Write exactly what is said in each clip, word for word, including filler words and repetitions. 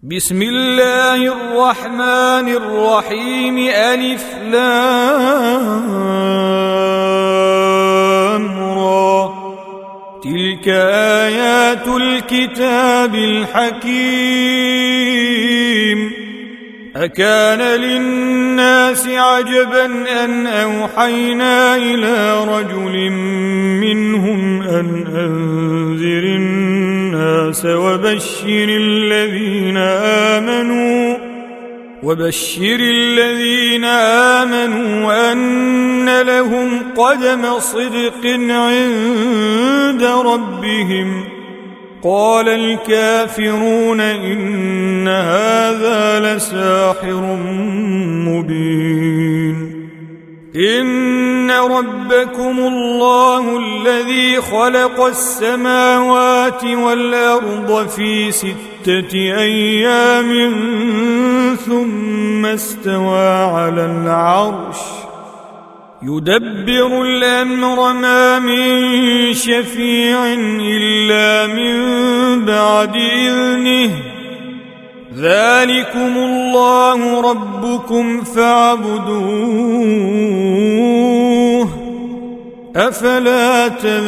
بسم الله الرحمن الرحيم. ألف لام را. تلك آيات الكتاب الحكيم. أكان للناس عجبا أن أوحينا إلى رجل منهم أن أنذر الناس وبشر الذين آمنوا وبشر الذين آمنوا أن لهم قدم صدق عند ربهم. قال الكافرون إن هذا لساحر مبين. إن ربكم الله الذي خلق السماوات والأرض في ستة أيام ثم استوى على العرش يدبر الأمر ما من شفيع إلا من بعد إذنه. ذلكم الله ربكم فاعبدوه أفلا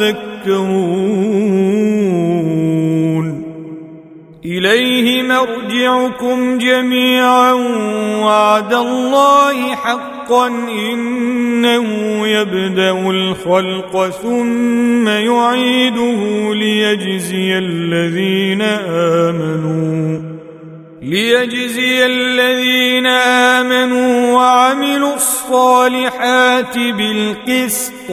تذكرون. إليه مرجعكم جميعا وعد الله حقا إنه يبدأ الخلق ثم يعيده ليجزي الذين آمنوا ليجزي الذين آمنوا وعملوا الصالحات بالقسط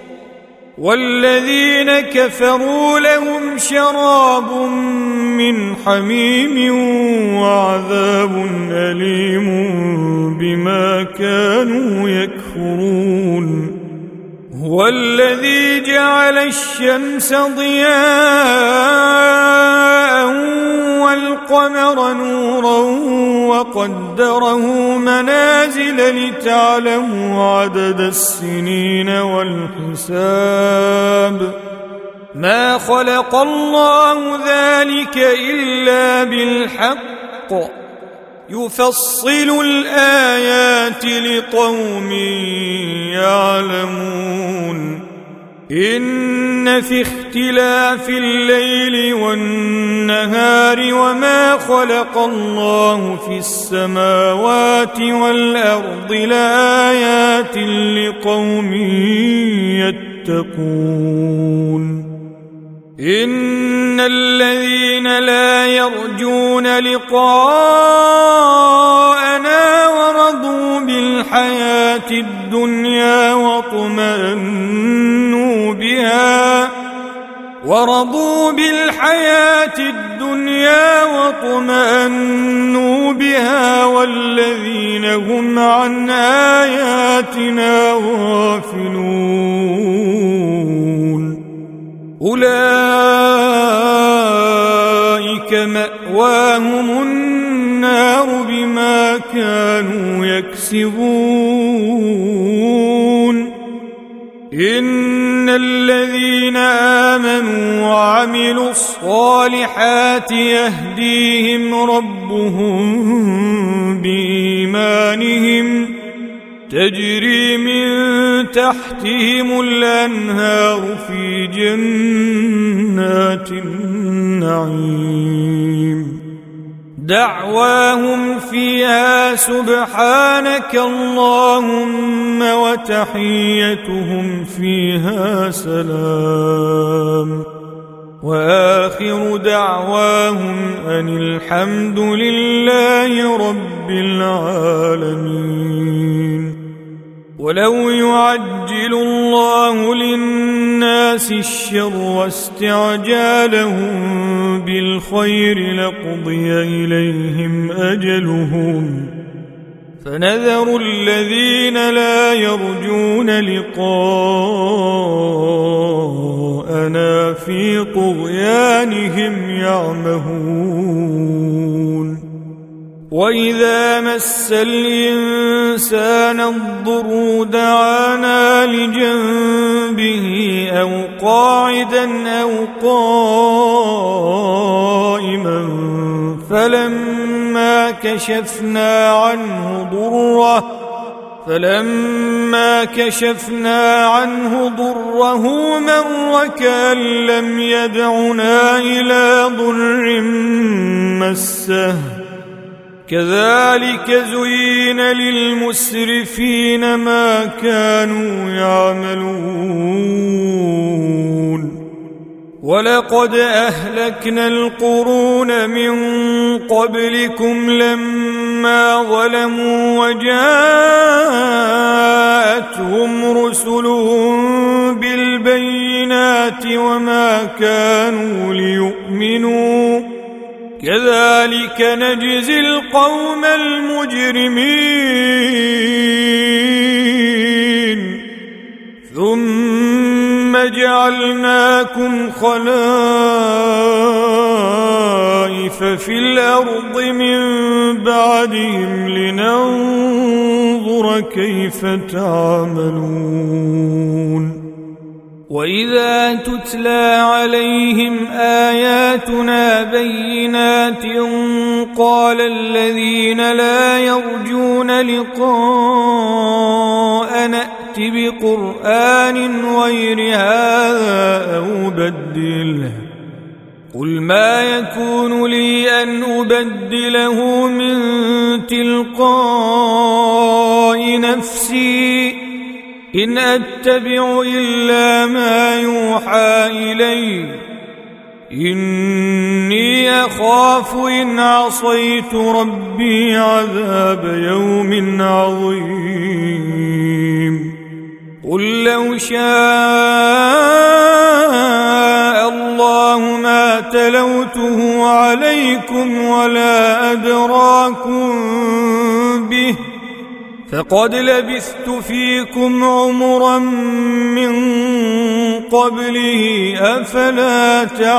والذين كفروا لهم شراب من حميم وعذاب أليم بما كانوا يكفرون. هو الذي جعل الشمس ضياء والقمر نورا وقدره منازل لتعلموا عدد السنين والحساب. ما خلق الله ذلك إلا بالحق يفصل الآيات لقوم يعلمون. إن في اختلاف الليل والنهار وما خلق الله في السماوات والأرض لآيات لقوم يتقون. إن الذين لا يرجون لقاءنا ورضوا بالحياة الدنيا واطمأنوا بها ورضوا بالحياة الدنيا واطمأنوا بها والذين هم عن آياتنا غافلون أولئك مأواهم النار بما كانوا يكسبون. إن الذين آمنوا وعملوا الصالحات يهديهم ربهم بإيمانهم تجري من تحتهم الأنهار في جنات النعيم. دعواهم فيها سبحانك اللهم وتحيتهم فيها سلام. وآخر دعواهم أن الحمد لله رب العالمين. ولو يعجل الله للناس الشر واستعجالهم بالخير لقضي إليهم أجلهم فنذر الذين لا يرجون لقاءنا في طغيانهم يعمهون. وإذا مس الإنسان الضر دعانا لجنبه أو قاعدا أو قائما فلما كشفنا عنه ضره فلما كشفنا عنه ضره مر كأن لم يدعنا إلى ضر مسه كذلك زين للمسرفين ما كانوا يعملون ولقد أهلكنا القرون من قبلكم لما ظلموا وجاءتهم رسلهم بالبينات وما كانوا ليؤمنوا كذلك نجزي القوم المجرمين ثم جعلناكم خلائف في الأرض من بعدهم لننظر كيف تعملون وإذا تتلى عليهم آياتنا بينات قال الذين لا يرجون لقاء نأت بقرآن غير هذا أو بدله قل ما يكون لي أن أبدله من تلقاء نفسي إن أتبع إلا ما يوحى إلي إني أخاف إن عصيت ربي عذاب يوم عظيم قل لو شاء الله ما تلوته عليكم ولا أدراكم به فقد لبثت فيكم عمرا من قبله أفلا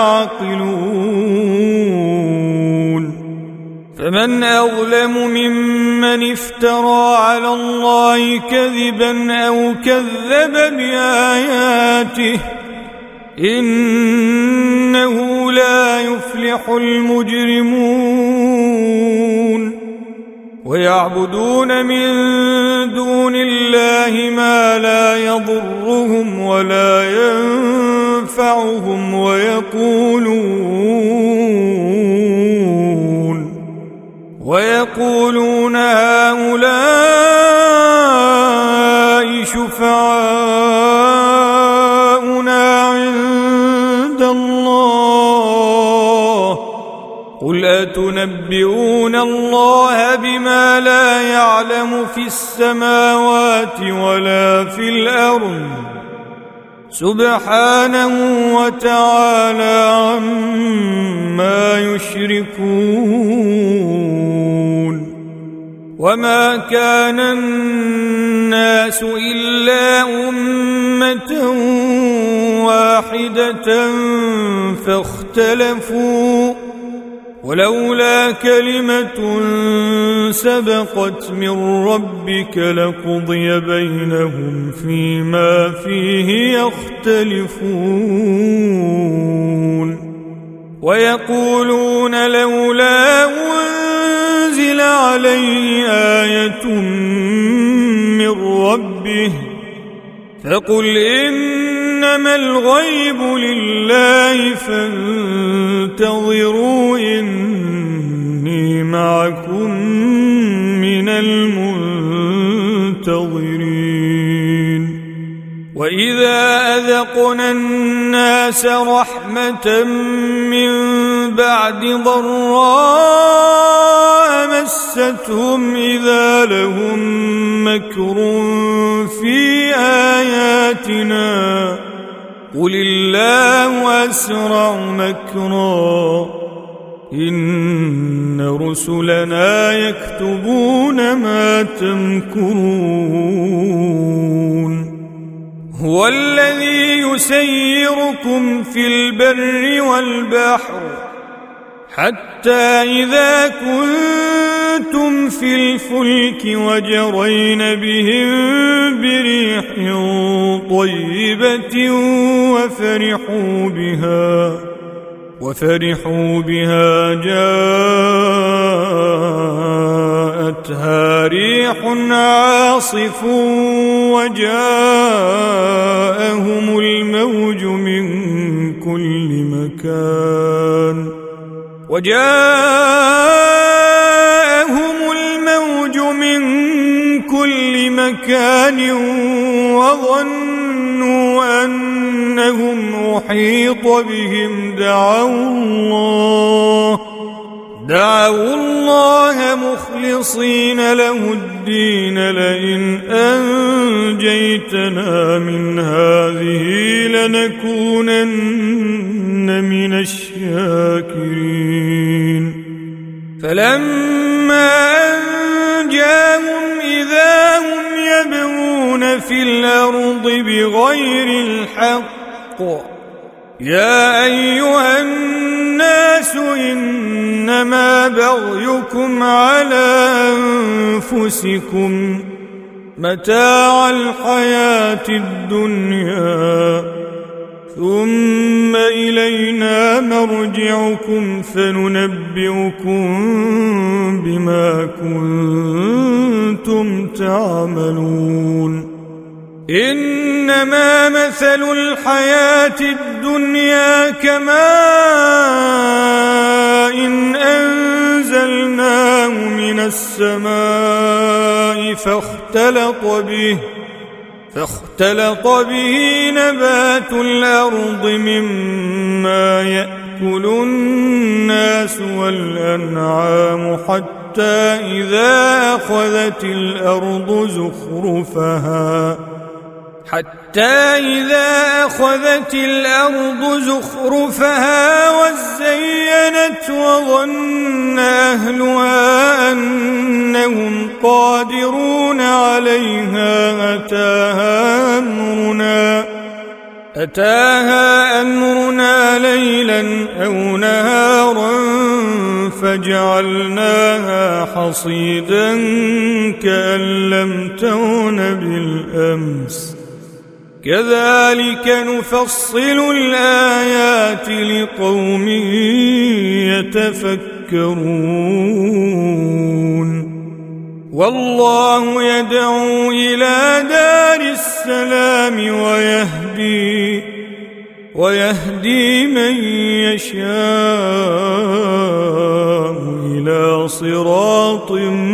تعقلون فمن أظلم ممن افترى على الله كذبا أو كذب بآياته إنه لا يفلح المجرمون ويعبدون من دون الله ما لا يضرهم ولا ينفعهم ويقولون ويقولون هؤلاء شفعاؤنا عند الله قل أتنبئون الله بما لا يعلم في السماوات ولا في الأرض سبحانه وتعالى عما يشركون وما كان الناس إلا أمة واحدة فاختلفوا ولولا كلمة سبقت من ربك لقضي بينهم فيما فيه يختلفون ويقولون لولا أنزل عليه آية من ربه فقل إنما الغيب لله فانتظروا إني معكم من المنتظرين وإذا أذقنا الناس رحمة من بعد ضراء مستهم إذا لهم مكر في آياتنا قل الله أسرع مكرا إن رسلنا يكتبون ما تمكرون هو الذي يسيركم في البر والبحر حتى إذا كنتم في الفلك وجرين بهم بريح طيبة وفرحوا بها وفرحوا بها جاءتهم أخذتها ريح عاصف وجاءهم الموج من كل مكان وجاءهم الموج من كل مكان وظنوا أنهم أحيط بهم دعوا الله دعوا الله مخلصين له الدين لئن أنجيتنا من هذه لنكونن من الشاكرين فلما أنجاهم إذا هم يبغون في الأرض بغير الحق يا أيها الناس إنما بغيكم على أنفسكم متاع الحياة الدنيا ثم إلينا مرجعكم فننبئكم بما كنتم تعملون إنما مثل الحياة الدنيا كماء إن أنزلناه من السماء فاختلط به فاختلط به نبات الأرض مما يأكل الناس والأنعام حتى إذا أخذت الأرض زخرفها حتى إذا أخذت الأرض زخرفها وزينت وظن أهلها أنهم قادرون عليها أتاها أمرنا أتاها أمرنا ليلا أو نهارا فجعلناها حصيدا كأن لم تغن بالأمس كذلك نفصل الآيات لقوم يتفكرون والله يدعو إلى دار السلام ويهدي ويهدي من يشاء إلى صراط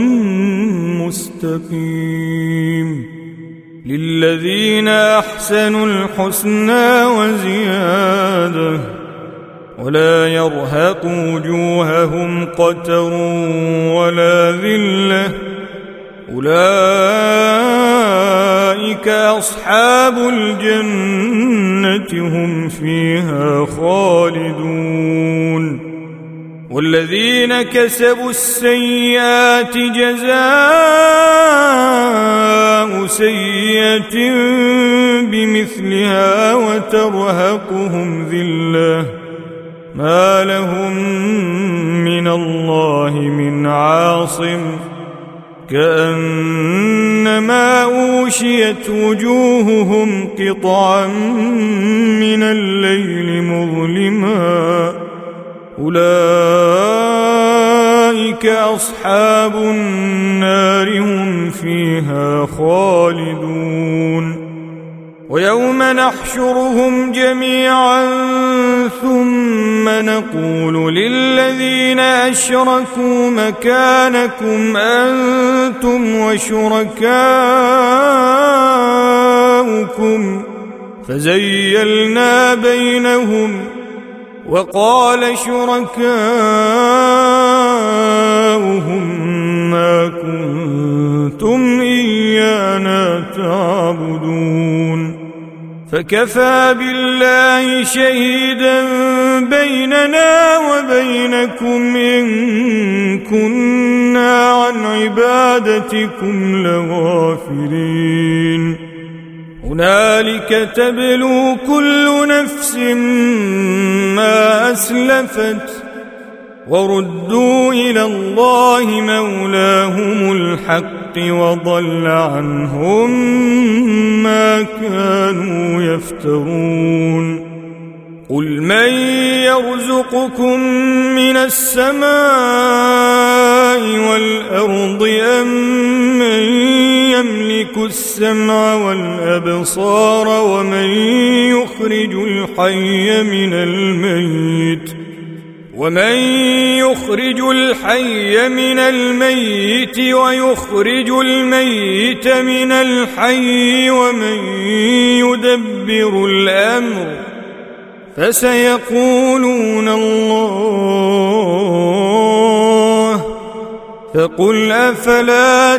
مستقيم للذين أحسنوا الحسنى وزيادة ولا يرهق وجوههم قتر ولا ذلة أولئك أصحاب الجنة هم فيها خالدون والذين كسبوا السيئات جزاء سيئة بمثلها وترهقهم ذلة ما لهم من الله من عاصم كأنما أوشيت وجوههم قطعا من الليل مظلما أولئك أصحاب النار هم فيها خالدون ويوم نحشرهم جميعا ثم نقول للذين أشركوا مكانكم أنتم وشركاؤكم فزيلنا بينهم وقال شركاؤهم ما كنتم إيانا تعبدون فكفى بالله شهيدا بيننا وبينكم إن كنا عن عبادتكم لغافلين هنالك تبلو كل نفس ما أسلفت وردوا إلى الله مولاهم الحق وضل عنهم ما كانوا يفترون قل من يرزقكم من السماء السماوات والأرض أمن يملك السمع والأبصار ومن يخرج الحي من الميت ومن يخرج الحي من الميت ويخرج الميت من الحي ومن يدبر الأمر فسيقولون الله فقل أفلا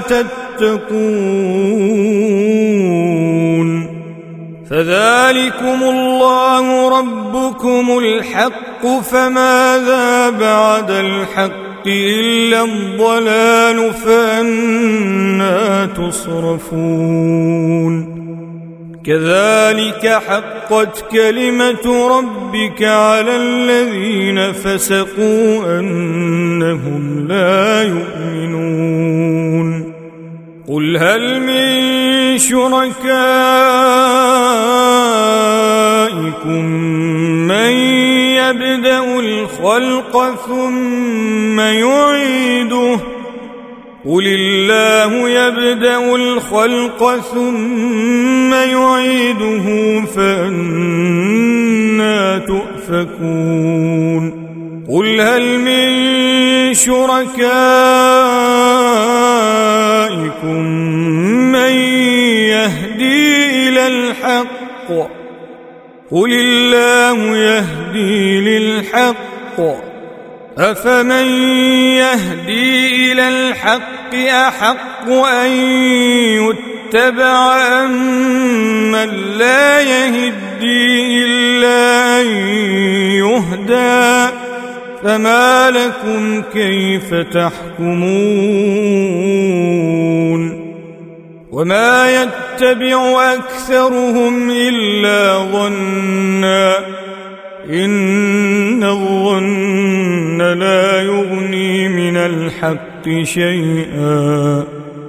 تتقون فذلكم الله ربكم الحق فماذا بعد الحق إلا الضلال فأنى تصرفون كذلك حقت كلمة ربك على الذين فسقوا أنهم لا يؤمنون قل هل من شركائكم من يبدأ الخلق ثم يعيده قل الله يبدأ الخلق ثم يعيده فأنى تؤفكون قل هل من شركائكم من يهدي إلى الحق قل الله يهدي للحق أفمن يهدي إلى الحق أحق أن يتبع أم من لا يهدي إلا أن يهدى فما لكم كيف تحكمون وما يتبع أكثرهم إلا ظنا إن الظن لا يغني من الحق شيئا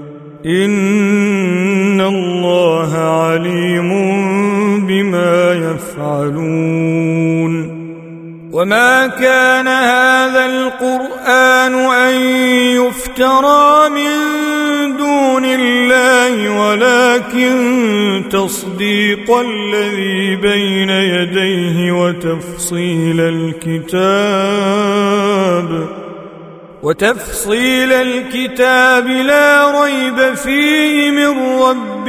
إن الله عليم بما يفعلون وما كان هذا القرآن أن يفترى من دون الله ولكن تصديق الذي بين يديه وتفصيل الكتاب وتفصيل الكتاب لا ريب فيه من رب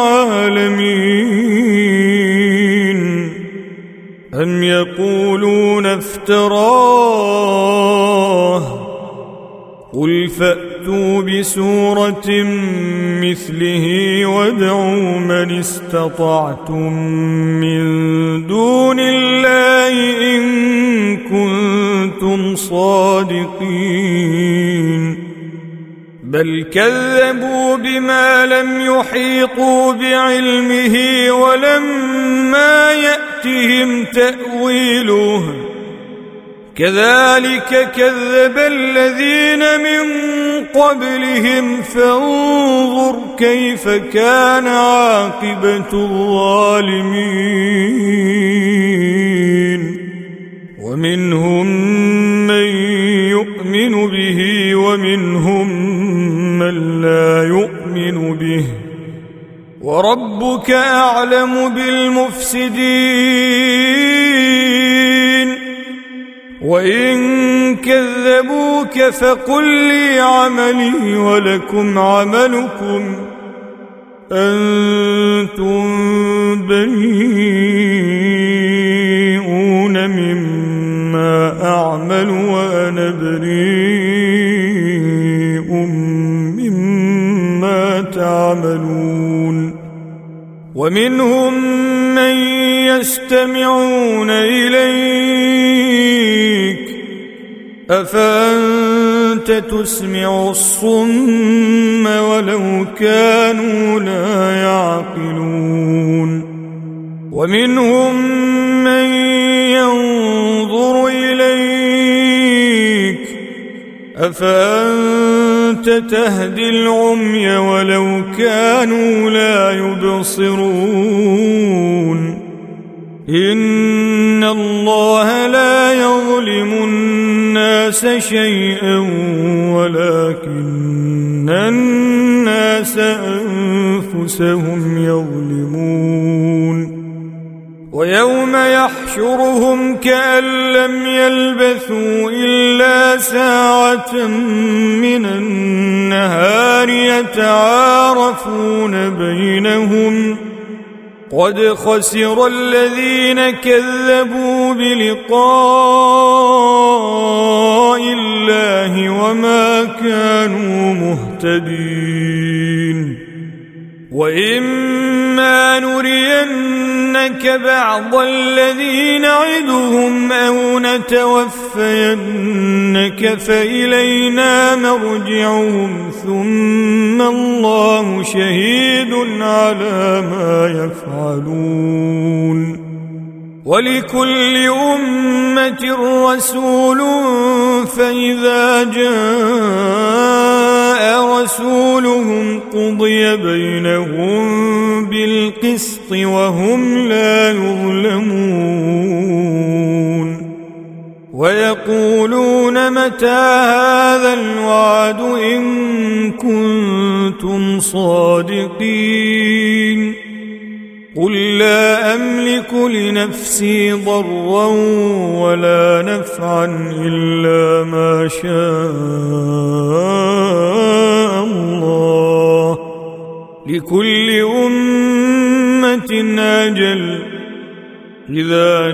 العالمين أم يقولون افتراه قل فأتوا بسورة مثله وادعوا من استطعتم من دون الله إن كنتم صادقين بل كذبوا بما لم يحيطوا بعلمه ولما يأتهم تأويله كذلك كذب الذين من قبلهم فانظر كيف كان عاقبة الظالمين ومنهم من يؤمن به ومنهم من لا يؤمن به وربك أعلم بالمفسدين وإن كذبوك فقل لي عملي ولكم عملكم أنتم بريئون مما أعمل وأنا بريء مما تعملون ومنهم من يستمعون إليك أفأنت تسمع الصم ولو كانوا لا يعقلون ومنهم من ينظر إليك أفأنت تهدي العمي ولو كانوا لا يبصرون إن الله لا يظلم الناس الناس شيئا ولكن الناس أنفسهم يظلمون ويوم يحشرهم كأن لم يلبثوا إلا ساعة من النهار يتعارفون بينهم قد خسر الذين كذبوا بلقاء الله وما كانوا مهتدين وإما نرينك بعض الذي نعدهم أو نتوفينك فإلينا مرجعهم ثم الله شهيد على ما يفعلون ولكل أمة رسول فإذا جاء رسولهم قضي بينهم بالقسط وهم لا يظلمون ويقولون متى هذا الوعد إن كنتم صادقين قل لا أملك لنفسي ضرا ولا نفعا إلا ما شاء الله لكل أمة أجل إذا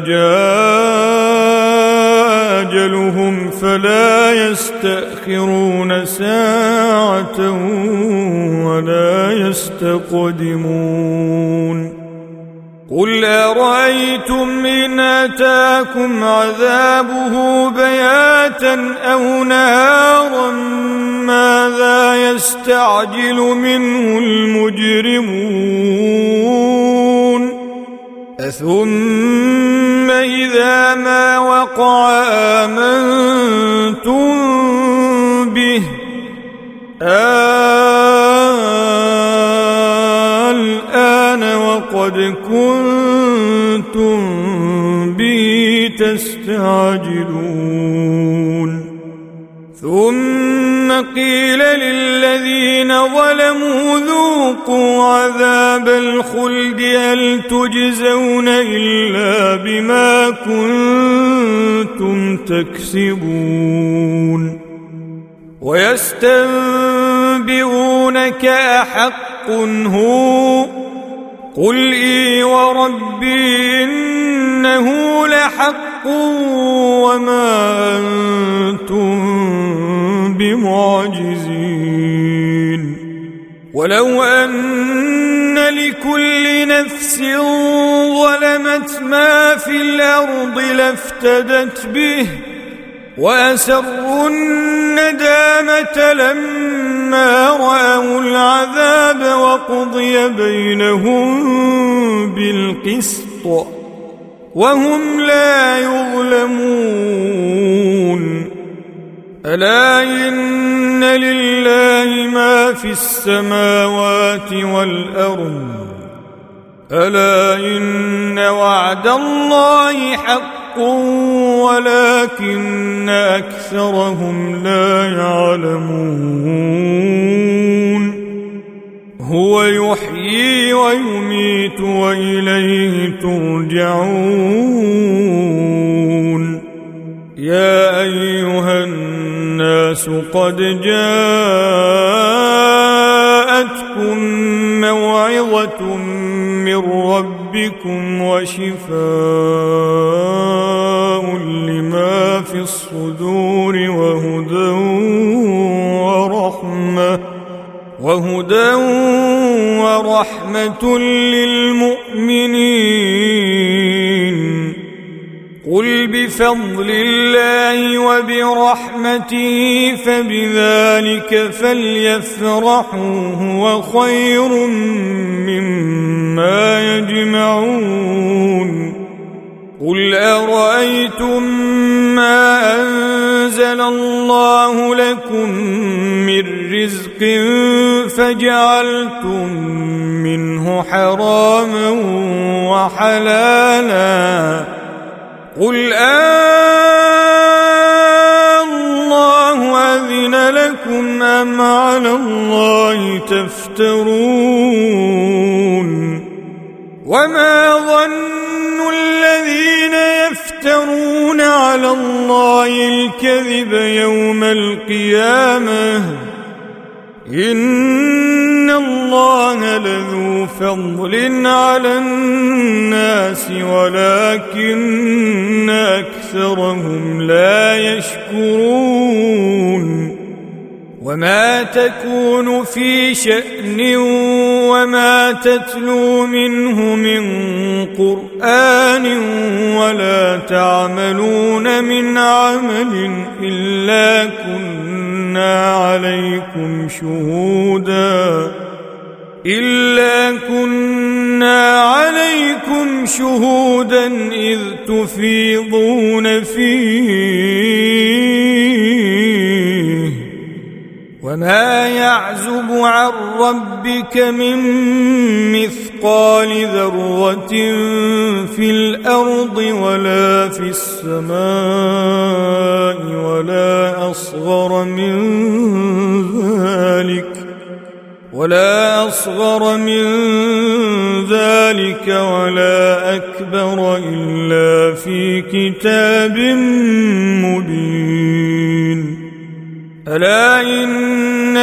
جاء أجلهم فلا يستأخرون ساعة ولا يستقدمون قل أرأيتم إن أتاكم عذابه بياتا أو نهارا ماذا يستعجل منه المجرمون أثم إذا ما وقع آمنتم به الآن وقد كنتم به تستعجلون ثم قيل للذين ظلموا ذوقوا عذاب الخلد هل تجزون إلا بما كنتم تكسبون ويستنبئونك أحق هو قل إي وربي إنه لحق وما أنتم بمعجزين ولو أن لكل نفس ظلمت ما في الأرض لافتدت به وأسروا الندامة لما رأوا العذاب وقضي بينهم بالقسط وهم لا يظلمون ألا إن لله ما في السماوات والأرض ألا إن وعد الله حق ولكن أكثرهم لا يعلمون هو يحيي ويميت وإليه ترجعون يا أيها الناس قد جاءتكم موعظة من ربكم وشفاء لما في الصدور وهدى ورحمة وهدى ورحمة للمؤمنين قل بفضل الله وبرحمته فبذلك فليفرحوا هو خير مما يجمعون قل أرأيتم ما أنزل الله لكم من رزق فجعلتم منه حراما وحلالا قل آه أم على الله تفترون وما ظن الذين يفترون على الله الكذب يوم القيامة إن الله لذو فضل على الناس ولكن أكثرهم لا يشكرون وما تكون في شأن وما تتلو منه من قرآن ولا تعملون من عمل إلا كنا عليكم شهودا إلا كنا عليكم شهودا إذ تفيضون فيه وما يعزب عن ربك من مثقال ذرة في الأرض ولا في السماء ولا أصغر من ذلك ولا أصغر من ذلك ولا أكبر إلا في كتاب مبين ألا إن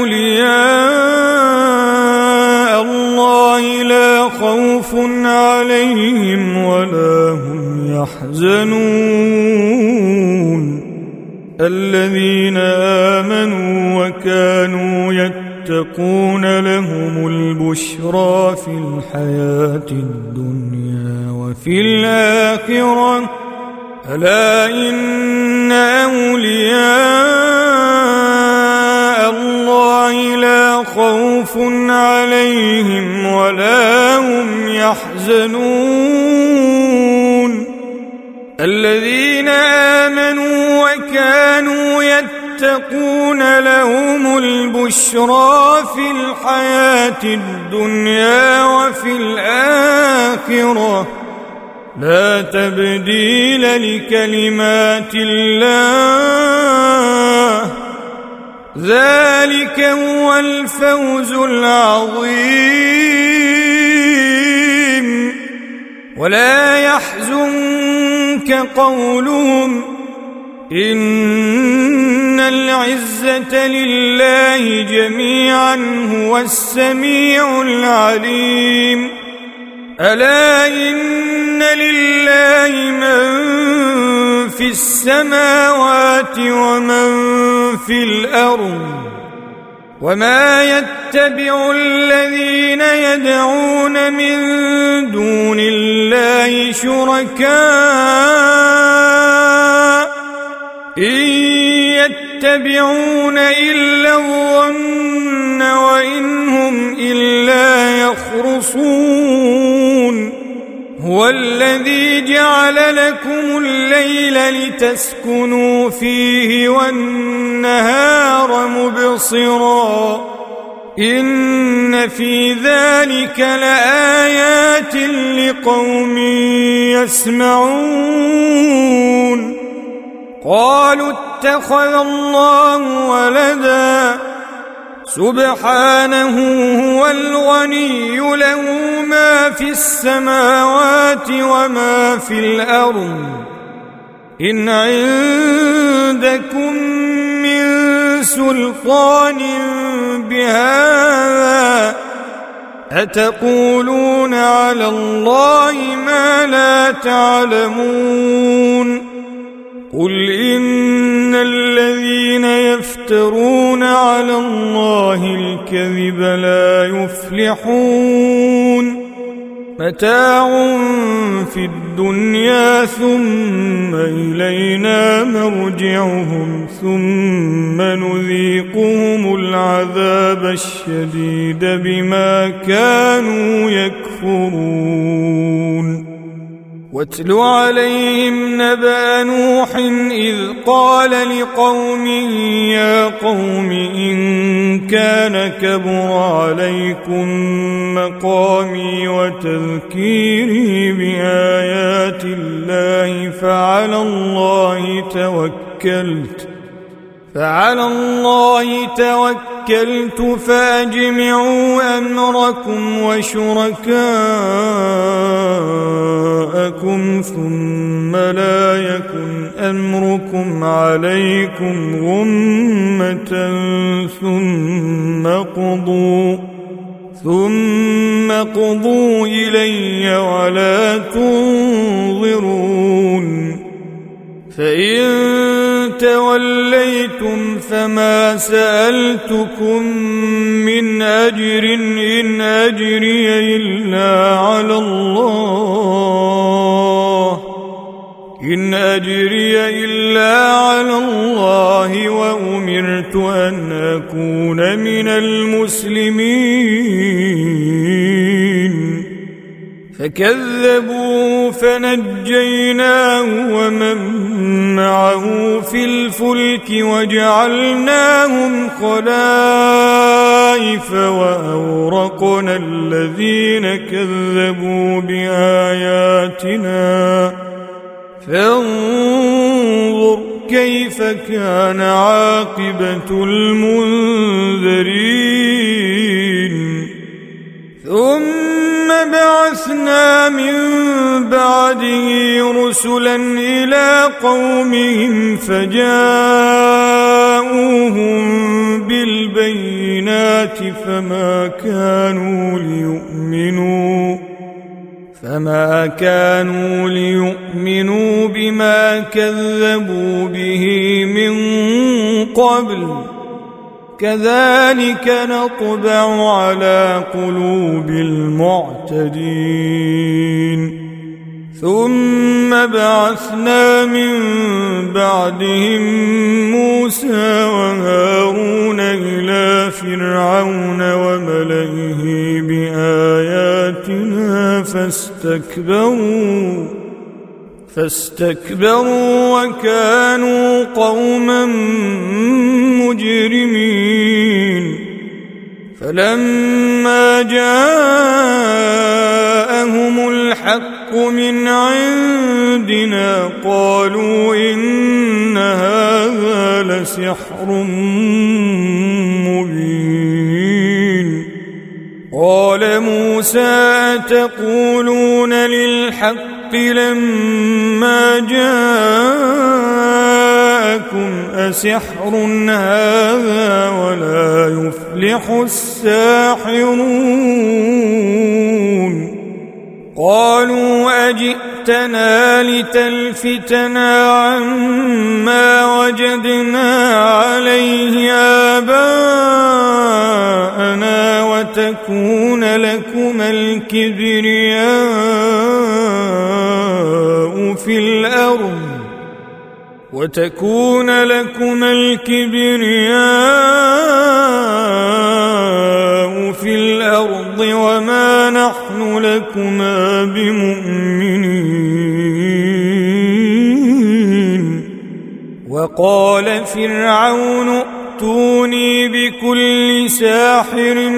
أولياء الله لا خوف عليهم ولا هم يحزنون الذين آمنوا وكانوا يتقون لهم البشرى في الحياة الدنيا وفي الآخرة ألا إن أولياء الله لا خوف عليهم ولا هم يحزنون الذين آمنوا وكانوا يتقون لهم البشرى في الحياة الدنيا وفي الآخرة لا تبديل لكلمات الله ذلك هو الفوز العظيم ولا يحزنك قولهم إن العزة لله جميعا هو السميع العليم ألا إن لله من في السماوات ومن في الأرض وما يتبع الذين يدعون من دون الله شركاء إن يتبعون إلا الظن وإن هم إلا يخرصون هو الذي جعل لكم الليل لتسكنوا فيه والنهار مبصرا إن في ذلك لآيات لقوم يسمعون قالوا اتخذ الله ولدا سبحانه هو الغني له ما في السماوات وما في الأرض إن عندكم من سلطان بهذا أتقولون على الله ما لا تعلمون قل إن الذين يفترون على الله الكذب لا يفلحون متاع في الدنيا ثم إلينا مرجعهم ثم نذيقهم العذاب الشديد بما كانوا يكفرون واتل عليهم نبأ نوح إذ قال لقومه يا قوم إن كان كبر عليكم مقامي وتذكيري بآيات الله فعلى الله توكلت فعلى الله توكلت فأجمعوا أمركم وشركاءكم ثم لا يكن أمركم عليكم غمة ثم قضوا ثم قضوا إلي ولا تنظرون فإن توليتم فما سألتكم من أجر إن أجري إلا على الله إن أجري إلا على الله وأمرت أن أكون من المسلمين فكذبوا فنجيناه ومن معه في الفلك وجعلناهم خلائف وأورقنا الذين كذبوا بآياتنا فانظر كيف كان عاقبة المنذرين ثم بعثنا من بعده رسلا إلى قومهم فجاءوهم بالبينات فما كانوا ليؤمنوا فما كانوا ليؤمنوا بما كذبوا به من قبل كذلك نطبع على قلوب المعتدين ثم بعثنا من بعدهم موسى وهارون إلى فرعون وملئه بآياتنا فاستكبروا فاستكبروا وكانوا قوما مجرمين فلما جاءهم الحق من عندنا قالوا إن هذا لسحر مبين قال موسى أتقولون للحق لما جاءكم أسحر هذا ولا يفلح الساحرون قالوا أجئتنا لتلفتنا عما وجدنا عليه آباءنا وتكون لكما الكبرياء في الأرض وتكون لكما الكبرياء في الأرض وما نحن لكما بمؤمنين وقال فرعون ائتوني بكل ساحر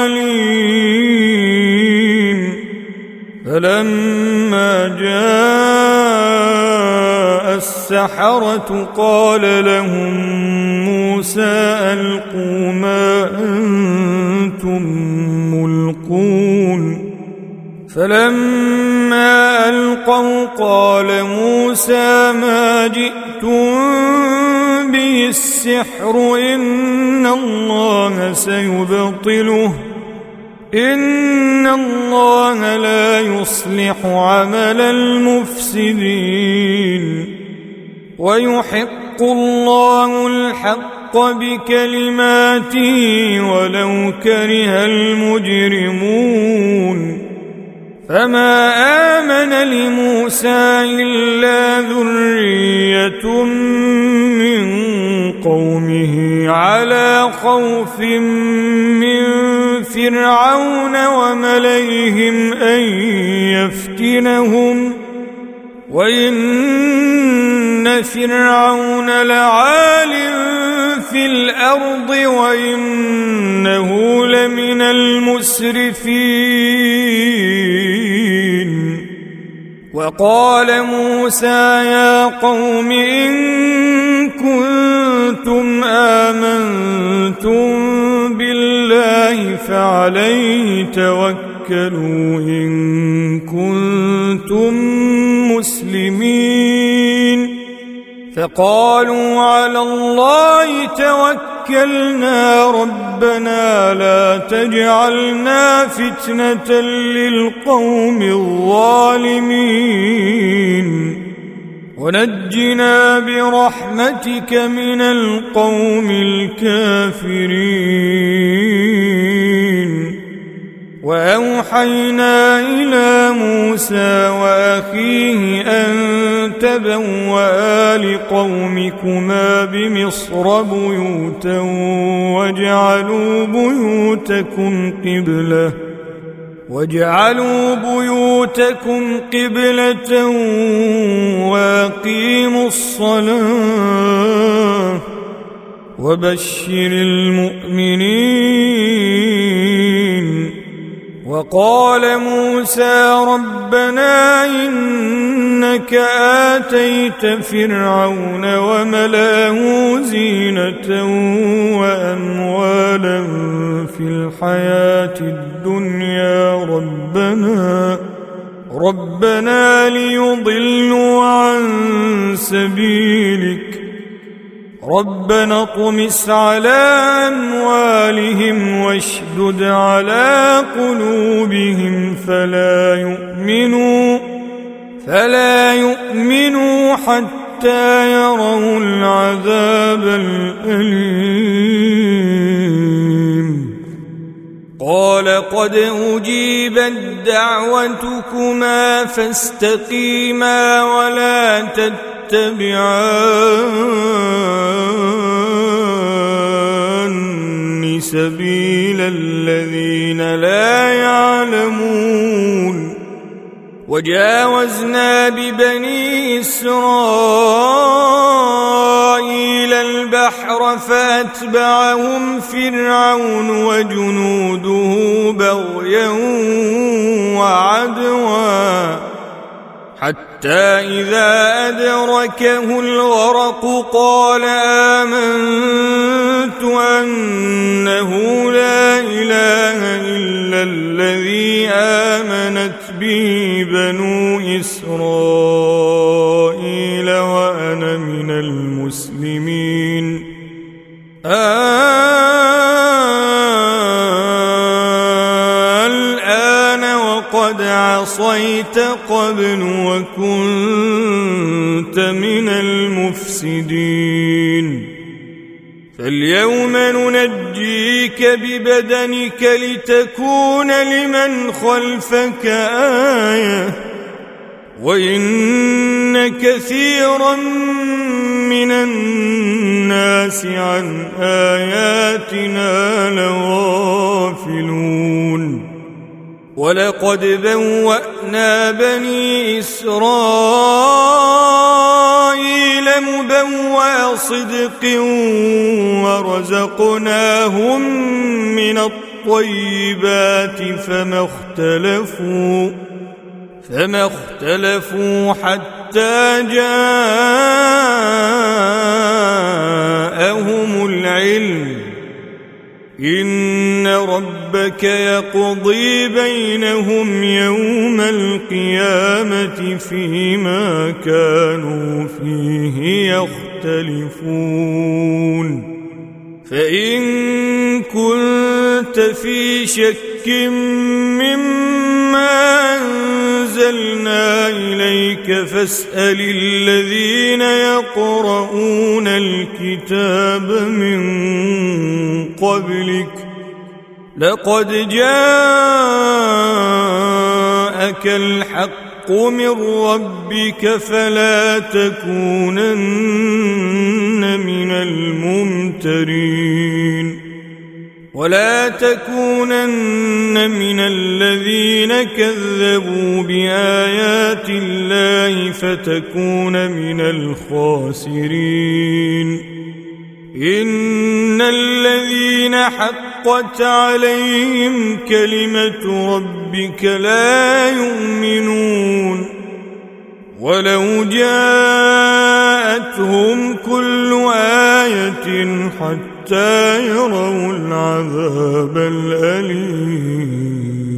عليم فلما جاء السحرة قال لهم موسى ألقوا ما أنتم ملقون فلما ألقوا قال موسى ما جئتم به السحر إن الله سيبطله إن الله لا يصلح عمل المفسدين ويحق الله الحق بكلماته ولو كره المجرمون فما آمن لموسى إلا ذرية من قومه على خوف من فرعون وملئهم أن يفتنهم وإن فرعون لعال في الأرض وإنه لمن المسرفين وقال موسى يا قوم إن كنتم عليه توكلوا إن كنتم مسلمين فقالوا على الله توكلنا ربنا لا تجعلنا فتنة للقوم الظالمين ونجنا برحمتك من القوم الكافرين وأوحينا إلى موسى وأخيه أن تبوأ لقومكما بمصر بيوتا واجعلوا بيوتكم قبلة واجعلوا بيوتكم قبلة وأقيموا الصلاة وبشر المؤمنين وقال موسى ربنا إنك آتيت فرعون وملأه زينة وأموالا في الحياة الدنيا ربنا ربنا ليضلوا عن سبيلك ربنا اطمس على أموالهم واشدد على قلوبهم فلا يؤمنوا فلا يؤمنوا حتى يروا العذاب الأليم قال قد أجيبت دعوتكما فاستقيما ولا تتبعان سبيل الذين لا يعلمون وجاوزنا ببني إسرائيل البحر فأتبعهم فرعون وجنوده بغيا وعدوا حتى إذا أدركه الغرق قال آمنت أنه لا إله إلا الذي آمنت به بنو إسرائيل وأنا من المسلمين الآن وقد عصيت قبل وكنت من المفسدين فاليوم ننجيك ببدنك لتكون لمن خلفك آية وإن كثيرا من الناس عن آياتنا لغافلون ولقد بوأنا بني إسرائيل مبوأ صدق ورزقناهم من الطيبات فما اختلفوا فما اختلفوا حتى جاءهم العلم إن ربك يقضي بينهم يوم القيامة فيما كانوا فيه يختلفون فإن كنت في شك مما أنزلنا إليك فاسأل الذين يقرؤون الكتاب من قبلك لقد جاءك الحق من ربك فلا تكونن من الممترين ولا تكونن من الذين كذبوا بآيات الله فتكون من الخاسرين إن الذين حقت عليهم كلمة ربك لا يؤمنون ولو جاءتهم كل آية حتى يروا العذاب الأليم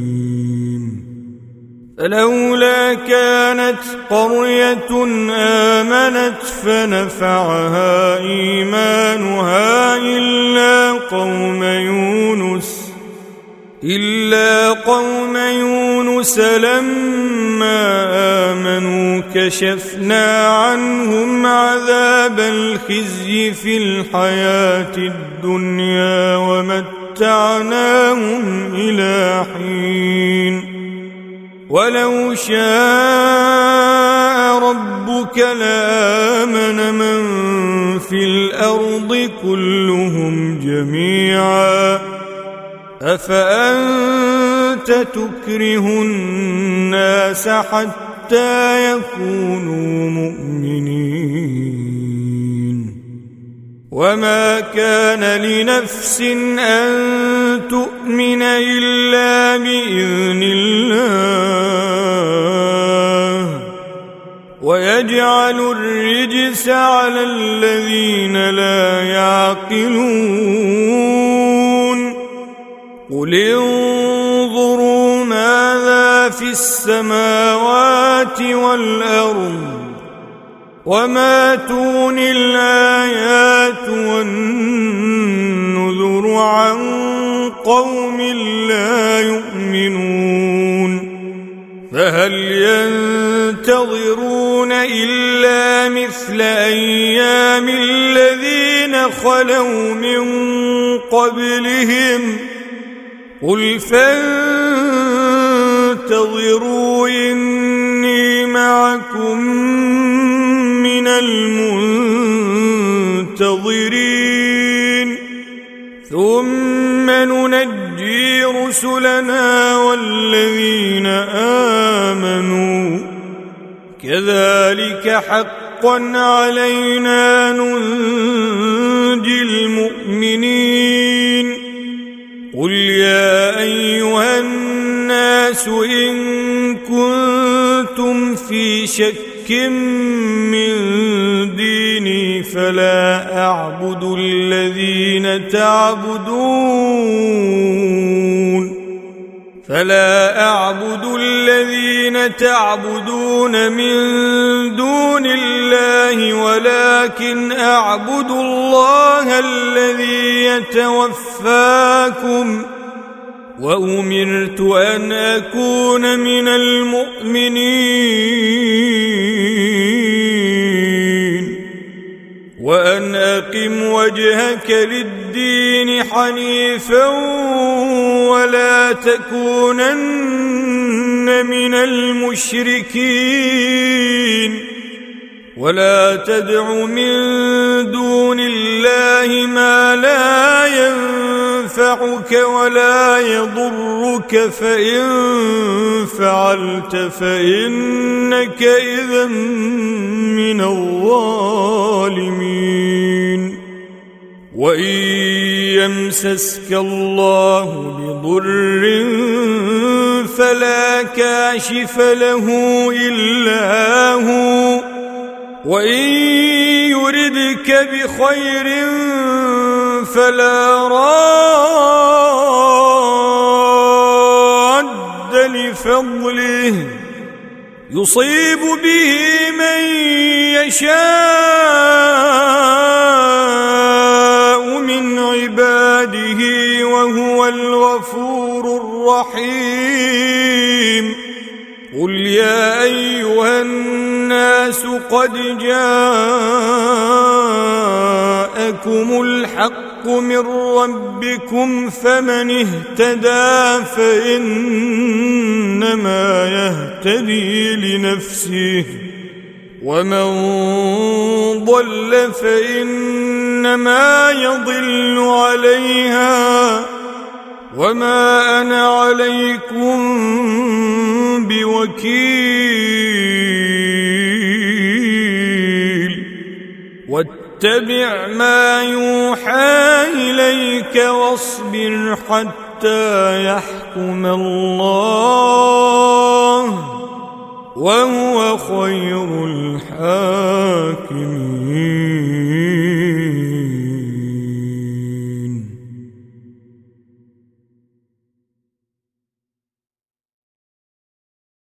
فلولا كانت قرية آمنت فنفعها إيمانها إلا قوم يونس إلا قوم يونس لما آمنوا كشفنا عنهم عذاب الخزي في الحياة الدنيا ومتعناهم إلى حين ولو شاء ربك لآمن من في الأرض كلهم جميعا أفأنت تكره الناس حتى يكونوا مؤمنين وما كان لنفس أن تؤمن إلا بإذن الله ويجعل الرجس على الذين لا يعقلون قل انظروا ماذا في السماوات والأرض وما تغني الآيات والنذر عن قوم لا يؤمنون فهل ينتظرون إلا مثل أيام الذين خلوا من قبلهم قل فانتظروا إني معكم من المنتظرين ثم ننجي رسلنا والذين آمنوا كذلك حقا علينا ننجي المؤمنين قل يا أيها الناس إن كنتم في شك من ديني فلا أعبد الذين تعبدون فلا أعبد الذين تعبدون من دون الله ولكن أعبد الله الذي يتوفاكم وأمرت أن أكون من المؤمنين وأن أقم وجهك للدين حنيفا ولا تكونن من المشركين ولا تدع من دون الله ما لا ينفعك ولا يضرك فإن فعلت فإنك إذا من الظالمين وإن يمسسك الله بضر فلا كاشف له إلا هو وإن يردك بخير فلا راد لفضله يصيب به من يشاء من عباده وهو الغفور الرحيم قل يا أيها الناس قد جاءكم الحق من ربكم فمن اهتدى فإنما يهتدي لنفسه ومن ضل فإنما يضل عليها وما أنا عليكم بوكيل واتبع ما يوحى إليك واصبر حتى يحكم الله وهو خير الحاكمين.